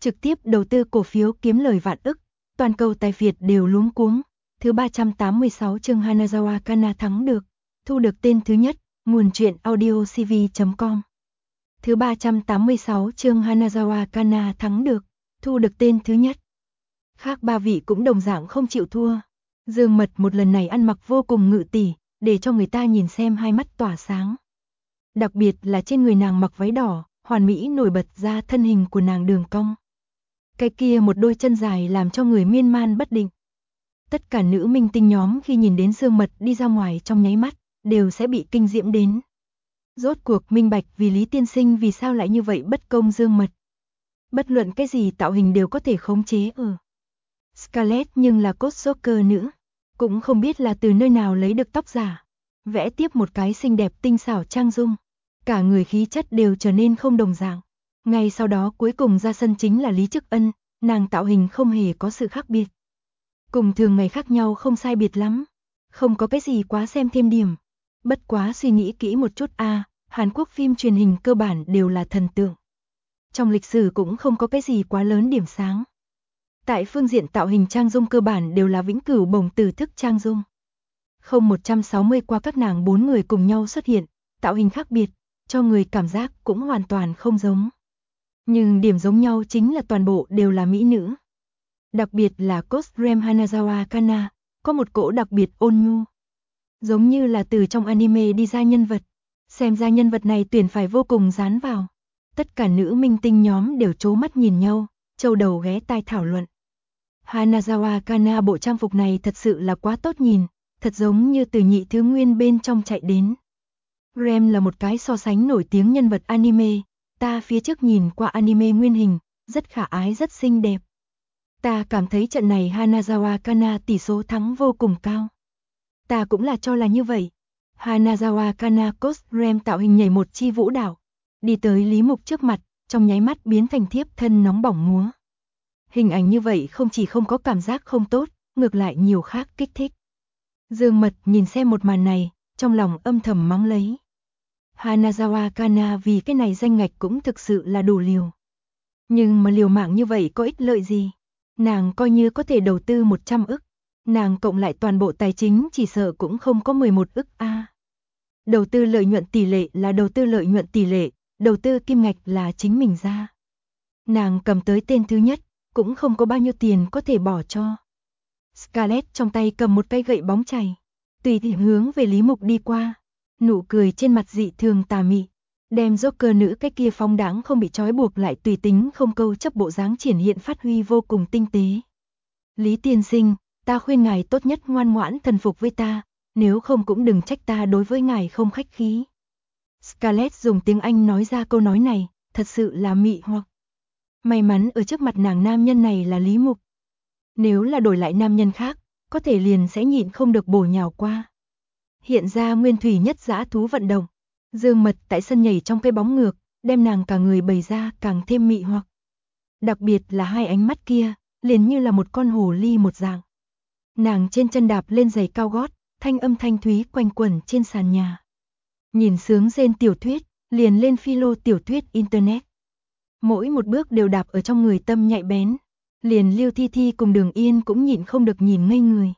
trực tiếp đầu tư cổ phiếu kiếm lời vạn ức, toàn cầu tài Việt đều luống cuống. Thứ 386 chương Hanazawa Kana thắng được, thu được tên thứ nhất, nguồn truyện audiocv.com. Thứ 386 chương Hanazawa Kana thắng được, thu được tên thứ nhất. Khác ba vị cũng đồng dạng không chịu thua. Dương Mật một lần này ăn mặc vô cùng ngự tỷ, để cho người ta nhìn xem hai mắt tỏa sáng. Đặc biệt là trên người nàng mặc váy đỏ, hoàn mỹ nổi bật ra thân hình của nàng đường cong. Cái kia một đôi chân dài làm cho người miên man bất định. Tất cả nữ minh tinh nhóm khi nhìn đến Dương Mật đi ra ngoài trong nháy mắt, đều sẽ bị kinh diễm đến. Rốt cuộc minh bạch vì Lý tiên sinh vì sao lại như vậy bất công Dương Mật. Bất luận cái gì tạo hình đều có thể khống chế ở. Scarlett nhưng là cốt soccer nữ, cũng không biết là từ nơi nào lấy được tóc giả, vẽ tiếp một cái xinh đẹp tinh xảo trang dung, cả người khí chất đều trở nên không đồng dạng. Ngay sau đó cuối cùng ra sân chính là Lý Chức Ân, nàng tạo hình không hề có sự khác biệt. Cùng thường ngày khác nhau không sai biệt lắm, không có cái gì quá xem thêm điểm. Bất quá suy nghĩ kỹ một chút Hàn Quốc phim truyền hình cơ bản đều là thần tượng. Trong lịch sử cũng không có cái gì quá lớn điểm sáng. Tại phương diện tạo hình trang dung cơ bản đều là vĩnh cửu bổng tử thức trang dung. Không 160 qua các nàng bốn người cùng nhau xuất hiện, tạo hình khác biệt, cho người cảm giác cũng hoàn toàn không giống. Nhưng điểm giống nhau chính là toàn bộ đều là mỹ nữ. Đặc biệt là costume Hanazawa Kana, có một cỗ đặc biệt ôn nhu. Giống như là từ trong anime đi ra nhân vật. Xem ra nhân vật này tuyển phải vô cùng dán vào. Tất cả nữ minh tinh nhóm đều trố mắt nhìn nhau, châu đầu ghé tai thảo luận. Hanazawa Kana bộ trang phục này thật sự là quá tốt nhìn, thật giống như từ nhị thứ nguyên bên trong chạy đến. Rem là một cái so sánh nổi tiếng nhân vật anime, ta phía trước nhìn qua anime nguyên hình, rất khả ái rất xinh đẹp. Ta cảm thấy trận này Hanazawa Kana tỷ số thắng vô cùng cao. Ta cũng là cho là như vậy. Hanazawa Kana costume tạo hình nhảy một chi vũ đạo, đi tới Lý Mục trước mặt, trong nháy mắt biến thành thiếp thân nóng bỏng múa. Hình ảnh như vậy không chỉ không có cảm giác không tốt, ngược lại nhiều khác kích thích. Dương Mật nhìn xem một màn này, trong lòng âm thầm mắng lấy. Hanazawa Kana vì cái này danh ngạch cũng thực sự là đủ liều. Nhưng mà liều mạng như vậy có ích lợi gì? Nàng coi như có thể đầu tư 100 ức, nàng cộng lại toàn bộ tài chính chỉ sợ cũng không có 11 ức Đầu tư lợi nhuận tỷ lệ là đầu tư lợi nhuận tỷ lệ, đầu tư kim ngạch là chính mình ra. Nàng cầm tới tên thứ nhất, cũng không có bao nhiêu tiền có thể bỏ cho. Scarlett trong tay cầm một cây gậy bóng chày, tùy tiện hướng về Lý Mục đi qua, nụ cười trên mặt dị thường tà mị, đem Joker nữ cái kia phóng đãng không bị trói buộc lại tùy tính không câu chấp bộ dáng triển hiện phát huy vô cùng tinh tế. Lý tiên sinh, ta khuyên ngài tốt nhất ngoan ngoãn thần phục với ta, nếu không cũng đừng trách ta đối với ngài không khách khí. Scarlett dùng tiếng Anh nói ra câu nói này, thật sự là mị hoặc. May mắn ở trước mặt nàng nam nhân này là Lý Mục. Nếu là đổi lại nam nhân khác, có thể liền sẽ nhịn không được bổ nhào qua. Hiện ra nguyên thủy nhất dã thú vận động. Dương Mật tại sân nhảy trong cây bóng ngược, đem nàng cả người bày ra càng thêm mị hoặc. Đặc biệt là hai ánh mắt kia, liền như là một con hồ ly một dạng. Nàng trên chân đạp lên giày cao gót, thanh âm thanh thúy quanh quẩn trên sàn nhà. Nhìn sướng rên tiểu thuyết, liền lên philo tiểu thuyết internet. Mỗi một bước đều đạp ở trong người tâm nhạy bén, liền Liêu Thi Thi cùng Đường Yên cũng nhịn không được nhìn ngây người.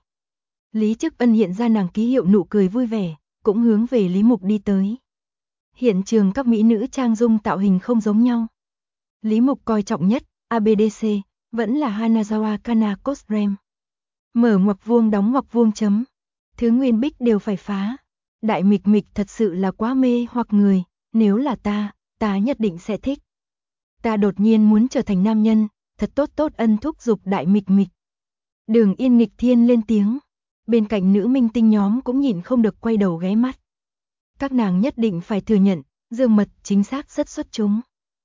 Lý Chức Ân hiện ra nàng ký hiệu nụ cười vui vẻ, cũng hướng về Lý Mục đi tới. Hiện trường các mỹ nữ trang dung tạo hình không giống nhau. Lý Mục coi trọng nhất, ABDC, vẫn là Hanazawa Kana costume. Mở ngoặc vuông đóng ngoặc vuông chấm. Thứ nguyên bích đều phải phá. Đại Mịch Mịch thật sự là quá mê hoặc người, nếu là ta nhất định sẽ thích. Ta đột nhiên muốn trở thành nam nhân, thật tốt tốt ân thúc giục Đại Mịch Mịch. Đường Yên nghịch thiên lên tiếng, bên cạnh nữ minh tinh nhóm cũng nhịn không được quay đầu ghé mắt. Các nàng nhất định phải thừa nhận, Dương Mật chính xác rất xuất chúng.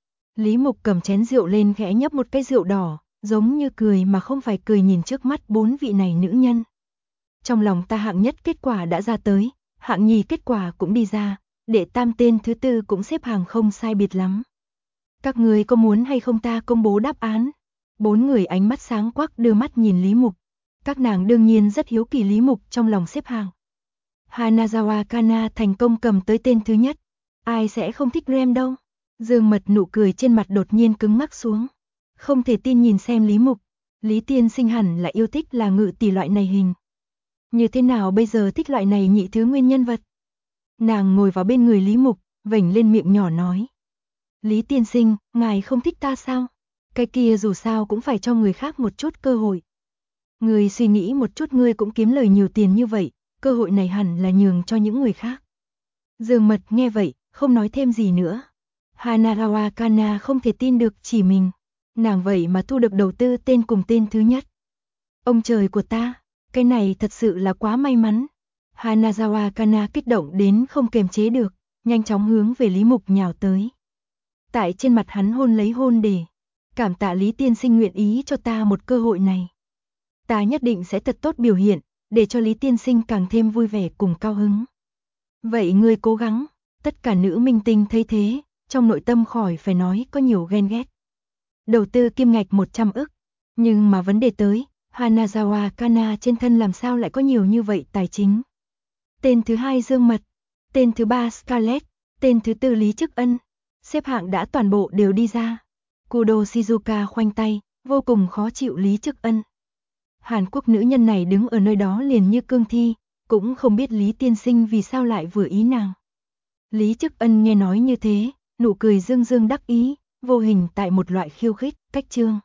Lý Mục cầm chén rượu lên khẽ nhấp một cái rượu đỏ, giống như cười mà không phải cười nhìn trước mắt bốn vị này nữ nhân. Trong lòng ta hạng nhất kết quả đã ra tới, hạng nhì kết quả cũng đi ra, đệ tam tên thứ tư cũng xếp hàng không sai biệt lắm. Các người có muốn hay không ta công bố đáp án? Bốn người ánh mắt sáng quắc đưa mắt nhìn Lý Mục. Các nàng đương nhiên rất hiếu kỳ Lý Mục trong lòng xếp hàng. Hanazawa Kana thành công cầm tới tên thứ nhất. Ai sẽ không thích Rem đâu? Dương Mật nụ cười trên mặt đột nhiên cứng ngắc xuống. Không thể tin nhìn xem Lý Mục. Lý tiên sinh hẳn là yêu thích là ngự tỷ loại này hình. Như thế nào bây giờ thích loại này nhị thứ nguyên nhân vật? Nàng ngồi vào bên người Lý Mục, vểnh lên miệng nhỏ nói. Lý tiên sinh, ngài không thích ta sao? Cái kia dù sao cũng phải cho người khác một chút cơ hội. Người suy nghĩ một chút, ngươi cũng kiếm lời nhiều tiền như vậy, cơ hội này hẳn là nhường cho những người khác. Dương Mật nghe vậy, không nói thêm gì nữa. Hanarawa Kana không thể tin được chỉ mình. Nàng vậy mà thu được đầu tư tên cùng tên thứ nhất. Ông trời của ta, cái này thật sự là quá may mắn. Hanazawa Kana kích động đến không kềm chế được, nhanh chóng hướng về Lý Mục nhào tới. Tại trên mặt hắn hôn lấy hôn để. Cảm tạ Lý tiên sinh nguyện ý cho ta một cơ hội này. Ta nhất định sẽ thật tốt biểu hiện, để cho Lý tiên sinh càng thêm vui vẻ cùng cao hứng. Vậy ngươi cố gắng. Tất cả nữ minh tinh thấy thế, trong nội tâm khỏi phải nói có nhiều ghen ghét. Đầu tư kim ngạch 100 ức. Nhưng mà vấn đề tới, Hanazawa Kana trên thân làm sao lại có nhiều như vậy tài chính. Tên thứ hai Dương Mật, tên thứ ba Scarlett, tên thứ tư Lý Chức Ân. Xếp hạng đã toàn bộ đều đi ra. Kudo Shizuka khoanh tay, vô cùng khó chịu Lý Chức Ân. Hàn Quốc nữ nhân này đứng ở nơi đó liền như cương thi, cũng không biết Lý tiên sinh vì sao lại vừa ý nàng. Lý Chức Ân nghe nói như thế, nụ cười dương dương đắc ý, vô hình tại một loại khiêu khích, cách trương.